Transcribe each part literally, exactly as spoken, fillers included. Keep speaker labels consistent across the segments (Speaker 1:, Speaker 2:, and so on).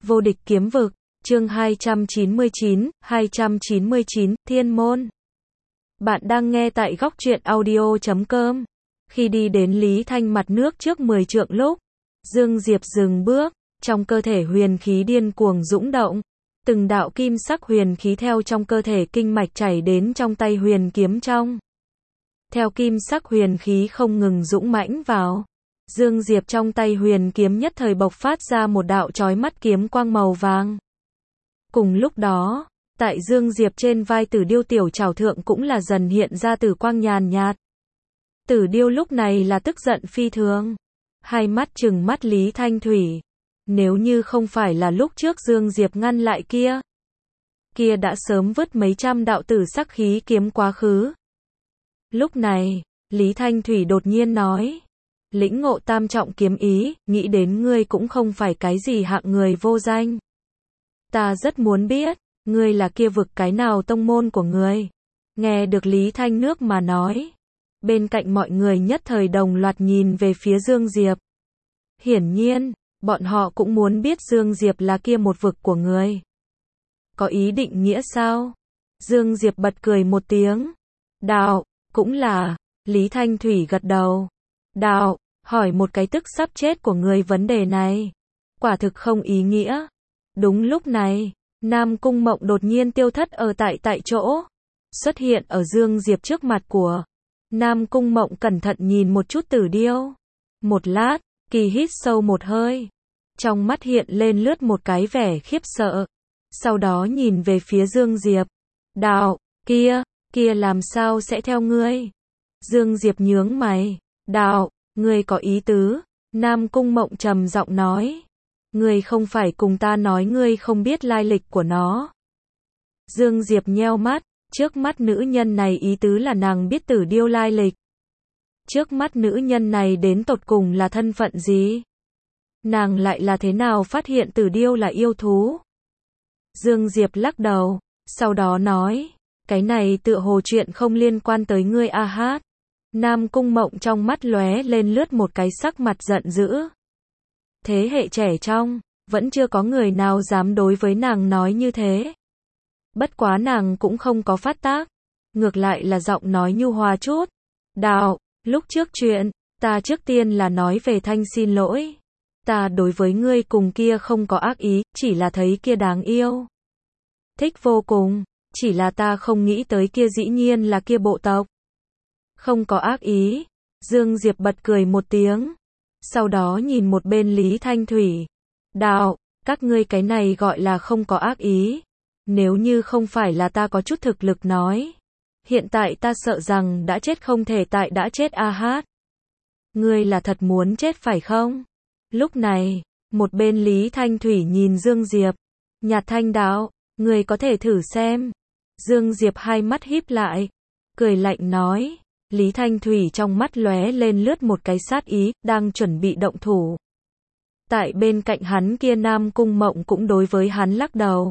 Speaker 1: Vô địch kiếm vực, chương hai trăm chín mươi chín, hai trăm chín mươi chín, Thiên môn. Bạn đang nghe tại góc truyện audio chấm com. Khi đi đến Lý Thanh mặt nước trước mười trượng lúc, Dương Diệp dừng bước, trong cơ thể huyền khí điên cuồng dũng động. Từng đạo kim sắc huyền khí theo trong cơ thể kinh mạch chảy đến trong tay huyền kiếm trong. Theo kim sắc huyền khí không ngừng dũng mãnh vào, Dương Diệp trong tay huyền kiếm nhất thời bộc phát ra một đạo chói mắt kiếm quang màu vàng. Cùng lúc đó, tại Dương Diệp trên vai Tử Điêu tiểu trảo thượng cũng là dần hiện ra tử quang nhàn nhạt. Tử Điêu lúc này là tức giận phi thường, hai mắt trừng mắt Lý Thanh Thủy. Nếu như không phải là lúc trước Dương Diệp ngăn lại kia, kia đã sớm vứt mấy trăm đạo tử sắc khí kiếm quá khứ. Lúc này, Lý Thanh Thủy đột nhiên nói, lĩnh ngộ tam trọng kiếm ý, nghĩ đến ngươi cũng không phải cái gì hạng người vô danh. Ta rất muốn biết, ngươi là kia vực cái nào tông môn của ngươi. Nghe được Lý Thanh nước mà nói, bên cạnh mọi người nhất thời đồng loạt nhìn về phía Dương Diệp. Hiển nhiên, bọn họ cũng muốn biết Dương Diệp là kia một vực của ngươi. Có ý định nghĩa sao? Dương Diệp bật cười một tiếng. Đạo, cũng là. Lý Thanh Thủy gật đầu. Đạo, hỏi một cái tức sắp chết của ngươi vấn đề này. Quả thực không ý nghĩa. Đúng lúc này, Nam Cung Mộng đột nhiên tiêu thất ở tại tại chỗ. Xuất hiện ở Dương Diệp trước mặt của. Nam Cung Mộng cẩn thận nhìn một chút Tử Điêu. Một lát, kỳ hít sâu một hơi. Trong mắt hiện lên lướt một cái vẻ khiếp sợ. Sau đó nhìn về phía Dương Diệp. Đạo, kia, kia làm sao sẽ theo ngươi? Dương Diệp nhướng mày. Đạo, ngươi có ý tứ. Nam Cung Mộng trầm giọng nói. Ngươi không phải cùng ta nói ngươi không biết lai lịch của nó. Dương Diệp nheo mắt. Trước mắt nữ nhân này ý tứ là nàng biết Tử Điêu lai lịch. Trước mắt nữ nhân này đến tột cùng là thân phận gì? Nàng lại là thế nào phát hiện Tử Điêu là yêu thú? Dương Diệp lắc đầu, sau đó nói, cái này tựa hồ chuyện không liên quan tới ngươi a hát. Nam Cung Mộng trong mắt lóe lên lướt một cái sắc mặt giận dữ. Thế hệ trẻ trong, vẫn chưa có người nào dám đối với nàng nói như thế. Bất quá nàng cũng không có phát tác, ngược lại là giọng nói nhu hòa chút. Đạo, lúc trước chuyện, ta trước tiên là nói về thanh xin lỗi. Ta đối với ngươi cùng kia không có ác ý, chỉ là thấy kia đáng yêu. Thích vô cùng, chỉ là ta không nghĩ tới kia dĩ nhiên là kia bộ tộc. Không có ác ý. Dương Diệp bật cười một tiếng. Sau đó nhìn một bên Lý Thanh Thủy. Đạo, các ngươi cái này gọi là không có ác ý. Nếu như không phải là ta có chút thực lực nói. Hiện tại ta sợ rằng đã chết không thể tại đã chết a hát. Ngươi là thật muốn chết phải không? Lúc này, một bên Lý Thanh Thủy nhìn Dương Diệp. Nhạt thanh đạo, ngươi có thể thử xem. Dương Diệp hai mắt híp lại. Cười lạnh nói. Lý Thanh Thủy trong mắt lóe lên lướt một cái sát ý, đang chuẩn bị động thủ. Tại bên cạnh hắn kia Nam Cung Mộng cũng đối với hắn lắc đầu.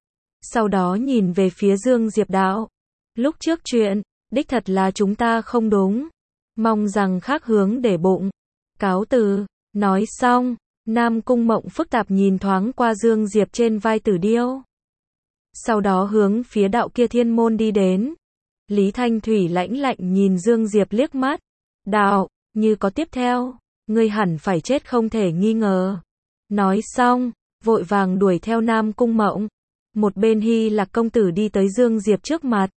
Speaker 1: Sau đó nhìn về phía Dương Diệp đạo. Lúc trước chuyện, đích thật là chúng ta không đúng. Mong rằng khác hướng để bụng. Cáo từ. Nói xong, Nam Cung Mộng phức tạp nhìn thoáng qua Dương Diệp trên vai Tử Điêu. Sau đó hướng phía đạo kia thiên môn đi đến. Lý Thanh Thủy lãnh lạnh nhìn Dương Diệp liếc mắt. Đạo, như có tiếp theo, ngươi hẳn phải chết không thể nghi ngờ. Nói xong, vội vàng đuổi theo Nam Cung Mộng. Một bên Hy Lạc công tử đi tới Dương Diệp trước mặt.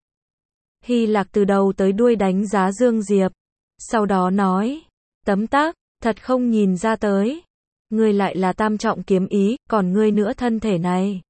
Speaker 1: Hy Lạc từ đầu tới đuôi đánh giá Dương Diệp. Sau đó nói, tấm tắc, thật không nhìn ra tới. Ngươi lại là tam trọng kiếm ý, còn ngươi nữa thân thể này.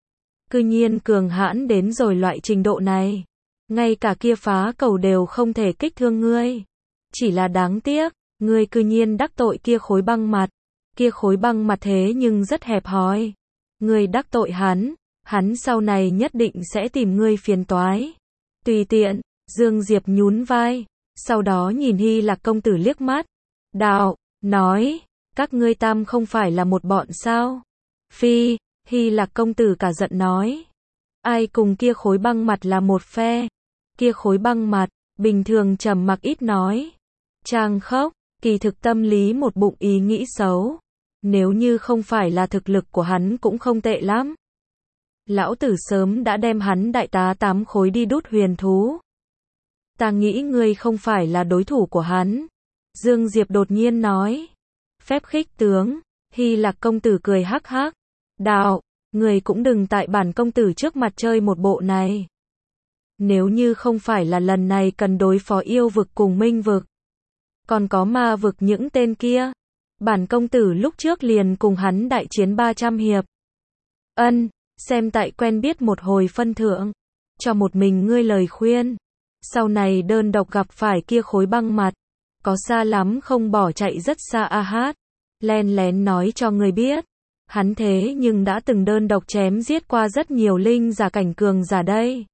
Speaker 1: Cư nhiên cường hãn đến rồi loại trình độ này. Ngay cả kia phá cầu đều không thể kích thương ngươi. Chỉ là đáng tiếc, ngươi cư nhiên đắc tội kia khối băng mặt. Kia khối băng mặt thế nhưng rất hẹp hòi. Ngươi đắc tội hắn, hắn sau này nhất định sẽ tìm ngươi phiền toái. Tùy tiện, Dương Diệp nhún vai. Sau đó nhìn Hy Lạc công tử liếc mắt. Đạo, nói, các ngươi tam không phải là một bọn sao? Phi, Hy Lạc công tử cả giận nói. Ai cùng kia khối băng mặt là một phe? Kia khối băng mặt, bình thường trầm mặc ít nói. Trang khóc, kỳ thực tâm lý một bụng ý nghĩ xấu. Nếu như không phải là thực lực của hắn cũng không tệ lắm. Lão tử sớm đã đem hắn đại tá tám khối đi đút huyền thú. Ta nghĩ ngươi không phải là đối thủ của hắn. Dương Diệp đột nhiên nói. Phép khích tướng, Hy Lạc công tử cười hắc hắc. Đạo, người cũng đừng tại bản công tử trước mặt chơi một bộ này. Nếu như không phải là lần này cần đối phó yêu vực cùng minh vực, còn có ma vực những tên kia, bản công tử lúc trước liền cùng hắn đại chiến ba trăm hiệp. Ân, xem tại quen biết một hồi phân thượng, cho một mình ngươi lời khuyên. Sau này đơn độc gặp phải kia khối băng mặt, có xa lắm không bỏ chạy rất xa a hát. Len lén nói cho người biết, hắn thế nhưng đã từng đơn độc chém giết qua rất nhiều linh giả cảnh cường giả đây.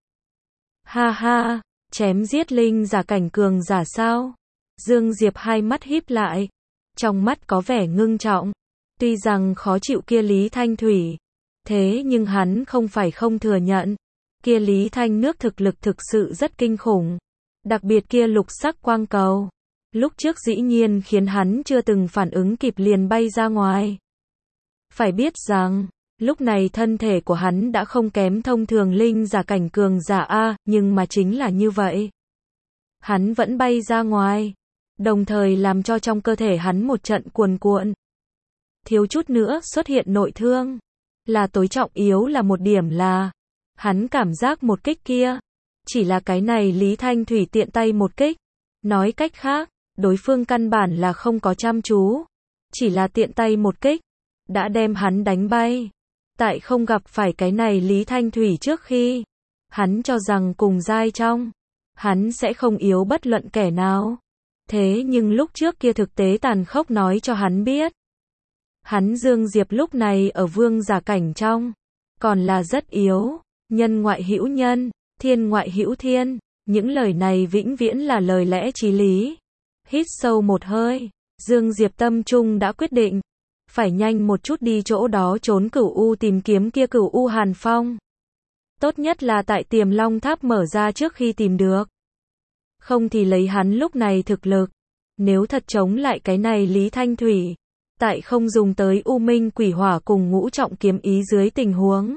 Speaker 1: Ha ha, chém giết linh giả cảnh cường giả sao? Dương Diệp hai mắt híp lại, trong mắt có vẻ ngưng trọng. Tuy rằng khó chịu kia Lý Thanh Thủy, thế nhưng hắn không phải không thừa nhận. Kia Lý Thanh nước thực lực thực sự rất kinh khủng. Đặc biệt kia lục sắc quang cầu. Lúc trước dĩ nhiên khiến hắn chưa từng phản ứng kịp liền bay ra ngoài. Phải biết rằng, lúc này thân thể của hắn đã không kém thông thường linh giả cảnh cường giả A, nhưng mà chính là như vậy. Hắn vẫn bay ra ngoài, đồng thời làm cho trong cơ thể hắn một trận cuồn cuộn. Thiếu chút nữa xuất hiện nội thương. Là tối trọng yếu là một điểm là, hắn cảm giác một kích kia, chỉ là cái này Lý Thanh Thủy tiện tay một kích. Nói cách khác, đối phương căn bản là không có chăm chú, chỉ là tiện tay một kích, đã đem hắn đánh bay. Tại không gặp phải cái này Lý Thanh Thủy trước khi, hắn cho rằng cùng giai trong, hắn sẽ không yếu bất luận kẻ nào. Thế nhưng lúc trước kia thực tế tàn khốc nói cho hắn biết. Hắn Dương Diệp lúc này ở vương giả cảnh trong, còn là rất yếu, nhân ngoại hữu nhân, thiên ngoại hữu thiên, những lời này vĩnh viễn là lời lẽ chí lý. Hít sâu một hơi, Dương Diệp tâm trung đã quyết định, phải nhanh một chút đi chỗ đó trốn Cửu U tìm kiếm kia Cửu U Hàn Phong. Tốt nhất là tại Tiềm Long Tháp mở ra trước khi tìm được. Không thì lấy hắn lúc này thực lực, nếu thật chống lại cái này Lý Thanh Thủy, tại không dùng tới U Minh Quỷ Hỏa cùng ngũ trọng kiếm ý dưới tình huống,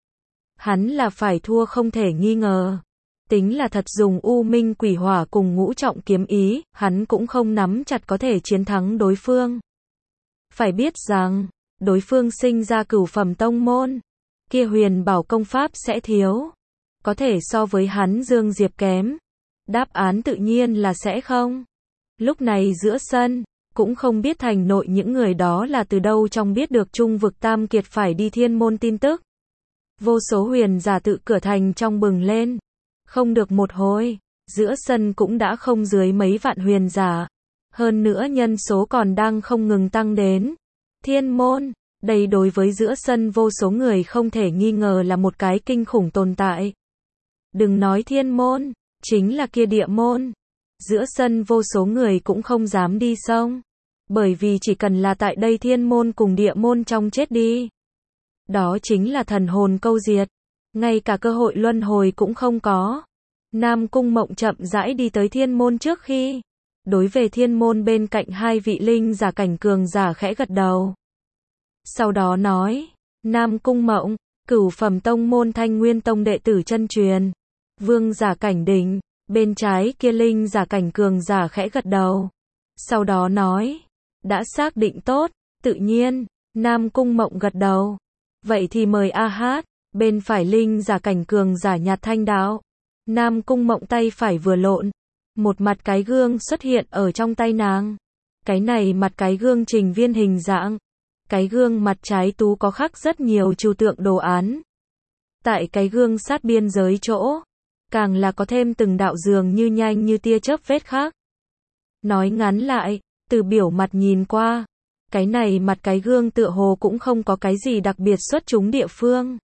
Speaker 1: hắn là phải thua không thể nghi ngờ. Tính là thật dùng U Minh Quỷ Hỏa cùng ngũ trọng kiếm ý, hắn cũng không nắm chặt có thể chiến thắng đối phương. Phải biết rằng, đối phương sinh ra cửu phẩm tông môn, kia huyền bảo công pháp sẽ thiếu, có thể so với hắn Dương Diệp kém. Đáp án tự nhiên là sẽ không. Lúc này giữa sân, cũng không biết thành nội những người đó là từ đâu trong biết được Trung vực Tam Kiệt phải đi thiên môn tin tức. Vô số huyền giả tự cửa thành trong bừng lên. Không được một hồi, giữa sân cũng đã không dưới mấy vạn huyền giả. Hơn nữa nhân số còn đang không ngừng tăng đến. Thiên môn, đây đối với giữa sân vô số người không thể nghi ngờ là một cái kinh khủng tồn tại. Đừng nói thiên môn, chính là kia địa môn. Giữa sân vô số người cũng không dám đi xông. Bởi vì chỉ cần là tại đây thiên môn cùng địa môn trong chết đi, đó chính là thần hồn câu diệt. Ngay cả cơ hội luân hồi cũng không có. Nam Cung Mộng chậm rãi đi tới thiên môn trước khi, đối về thiên môn bên cạnh hai vị linh giả cảnh cường giả khẽ gật đầu. Sau đó nói, Nam Cung Mộng, cửu phẩm tông môn Thanh Nguyên Tông đệ tử chân truyền, vương giả cảnh đỉnh, bên trái kia linh giả cảnh cường giả khẽ gật đầu. Sau đó nói, đã xác định tốt, tự nhiên, Nam Cung Mộng gật đầu. Vậy thì mời a hát, bên phải linh giả cảnh cường giả nhạt thanh đạo. Nam Cung Mộng tay phải vừa lộn, một mặt cái gương xuất hiện ở trong tay nàng. Cái này mặt cái gương trình viên hình dạng. Cái gương mặt trái tú có khắc rất nhiều trừu tượng đồ án. Tại cái gương sát biên giới chỗ, càng là có thêm từng đạo dường như nhanh như tia chớp vết khắc. Nói ngắn lại, từ biểu mặt nhìn qua, cái này mặt cái gương tựa hồ cũng không có cái gì đặc biệt xuất chúng địa phương.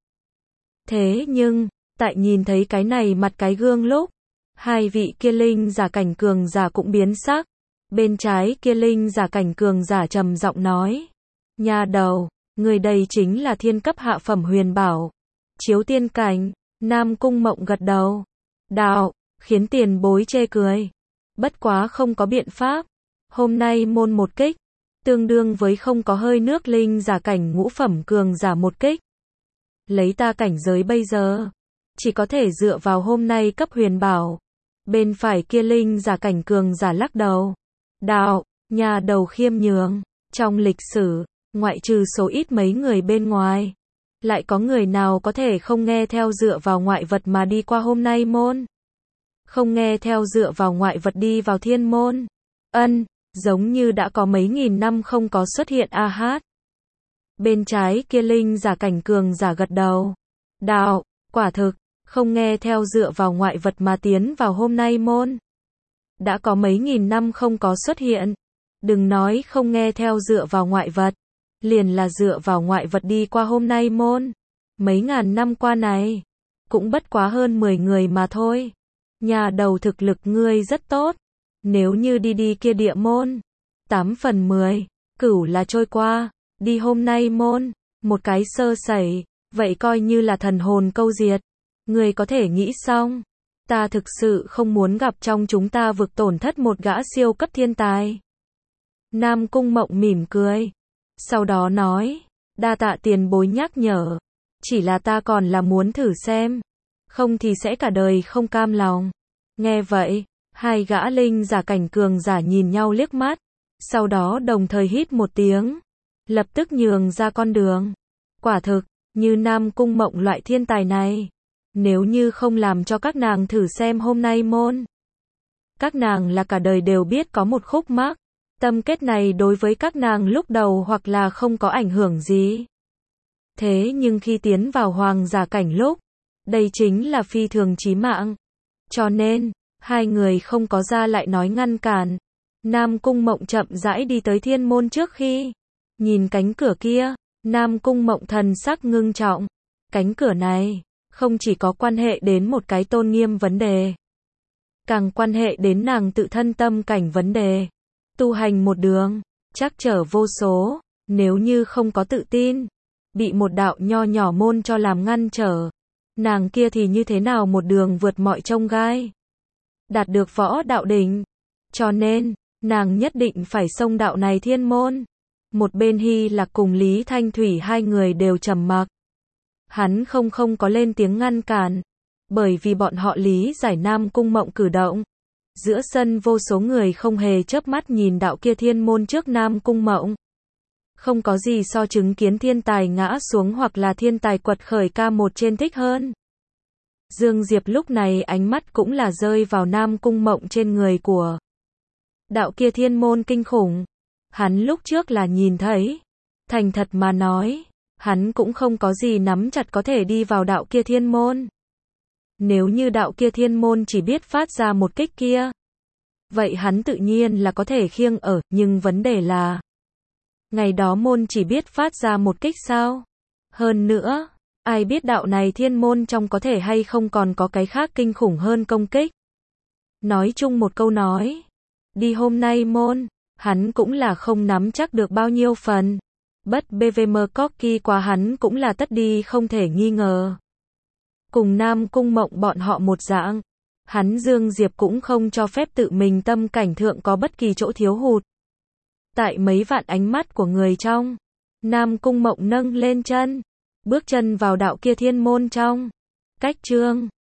Speaker 1: Thế nhưng, tại nhìn thấy cái này mặt cái gương lúc, hai vị kia linh giả cảnh cường giả cũng biến sắc. Bên trái kia linh giả cảnh cường giả trầm giọng nói, nhà đầu, người đây chính là thiên cấp hạ phẩm huyền bảo, chiếu tiên cảnh. Nam Cung Mộng gật đầu, đạo, khiến tiền bối chê cười. Bất quá không có biện pháp, hôm nay môn một kích, tương đương với không có hơi nước linh giả cảnh ngũ phẩm cường giả một kích. Lấy ta cảnh giới bây giờ, chỉ có thể dựa vào hôm nay cấp huyền bảo. Bên phải kia linh giả cảnh cường giả lắc đầu. Đạo, nhà đầu khiêm nhường, trong lịch sử, ngoại trừ số ít mấy người bên ngoài, lại có người nào có thể không nghe theo dựa vào ngoại vật mà đi qua hôm nay môn? Không nghe theo dựa vào ngoại vật đi vào thiên môn? Ân, giống như đã có mấy nghìn năm không có xuất hiện a hát. Bên trái kia linh giả cảnh cường giả gật đầu. Đạo, quả thực, không nghe theo dựa vào ngoại vật mà tiến vào hôm nay môn. Đã có mấy nghìn năm không có xuất hiện. Đừng nói không nghe theo dựa vào ngoại vật, liền là dựa vào ngoại vật đi qua hôm nay môn. Mấy ngàn năm qua này, cũng bất quá hơn mười người mà thôi. Nhà đầu thực lực ngươi rất tốt. Nếu như đi đi kia địa môn, tám phần mười, cửu là trôi qua. Đi hôm nay môn, một cái sơ sẩy, vậy coi như là thần hồn câu diệt. Ngươi có thể nghĩ xong, ta thực sự không muốn gặp trong chúng ta vực tổn thất một gã siêu cấp thiên tài. Nam Cung Mộng mỉm cười, sau đó nói, đa tạ tiền bối nhắc nhở, chỉ là ta còn là muốn thử xem, không thì sẽ cả đời không cam lòng. Nghe vậy, hai gã linh giả cảnh cường giả nhìn nhau liếc mắt, sau đó đồng thời hít một tiếng, lập tức nhường ra con đường. Quả thực, như Nam Cung Mộng loại thiên tài này, nếu như không làm cho các nàng thử xem hôm nay môn, các nàng là cả đời đều biết có một khúc mắc. Tâm kết này đối với các nàng lúc đầu hoặc là không có ảnh hưởng gì. Thế nhưng khi tiến vào hoàng giả cảnh lúc, đây chính là phi thường chí mạng. Cho nên, hai người không có ra lại nói ngăn cản. Nam Cung Mộng chậm rãi đi tới thiên môn trước khi nhìn cánh cửa kia, Nam Cung Mộng thần sắc ngưng trọng. Cánh cửa này, không chỉ có quan hệ đến một cái tôn nghiêm vấn đề, càng quan hệ đến nàng tự thân tâm cảnh vấn đề. Tu hành một đường, chắc trở vô số, nếu như không có tự tin, bị một đạo nho nhỏ môn cho làm ngăn trở, nàng kia thì như thế nào một đường vượt mọi chông gai, đạt được võ đạo đỉnh. Cho nên, nàng nhất định phải xông đạo này thiên môn. Một bên Hy Lạc cùng Lý Thanh Thủy hai người đều trầm mặc. Hắn không không có lên tiếng ngăn cản, bởi vì bọn họ lý giải Nam Cung Mộng cử động. Giữa sân vô số người không hề chớp mắt nhìn đạo kia thiên môn trước Nam Cung Mộng. Không có gì so chứng kiến thiên tài ngã xuống hoặc là thiên tài quật khởi ca một trên thích hơn. Dương Diệp lúc này ánh mắt cũng là rơi vào Nam Cung Mộng trên người của đạo kia thiên môn kinh khủng. Hắn lúc trước là nhìn thấy. Thành thật mà nói, hắn cũng không có gì nắm chặt có thể đi vào đạo kia thiên môn. Nếu như đạo kia thiên môn chỉ biết phát ra một kích kia, vậy hắn tự nhiên là có thể khiêng ở, nhưng vấn đề là, ngày đó môn chỉ biết phát ra một kích sao? Hơn nữa, ai biết đạo này thiên môn trong có thể hay không còn có cái khác kinh khủng hơn công kích. Nói chung một câu nói, đi hôm nay môn, hắn cũng là không nắm chắc được bao nhiêu phần. Bất bê vê em Corky qua hắn cũng là tất đi không thể nghi ngờ. Cùng Nam Cung Mộng bọn họ một dạng, hắn Dương Diệp cũng không cho phép tự mình tâm cảnh thượng có bất kỳ chỗ thiếu hụt. Tại mấy vạn ánh mắt của người trong, Nam Cung Mộng nâng lên chân, bước chân vào đạo kia thiên môn trong. Cách chương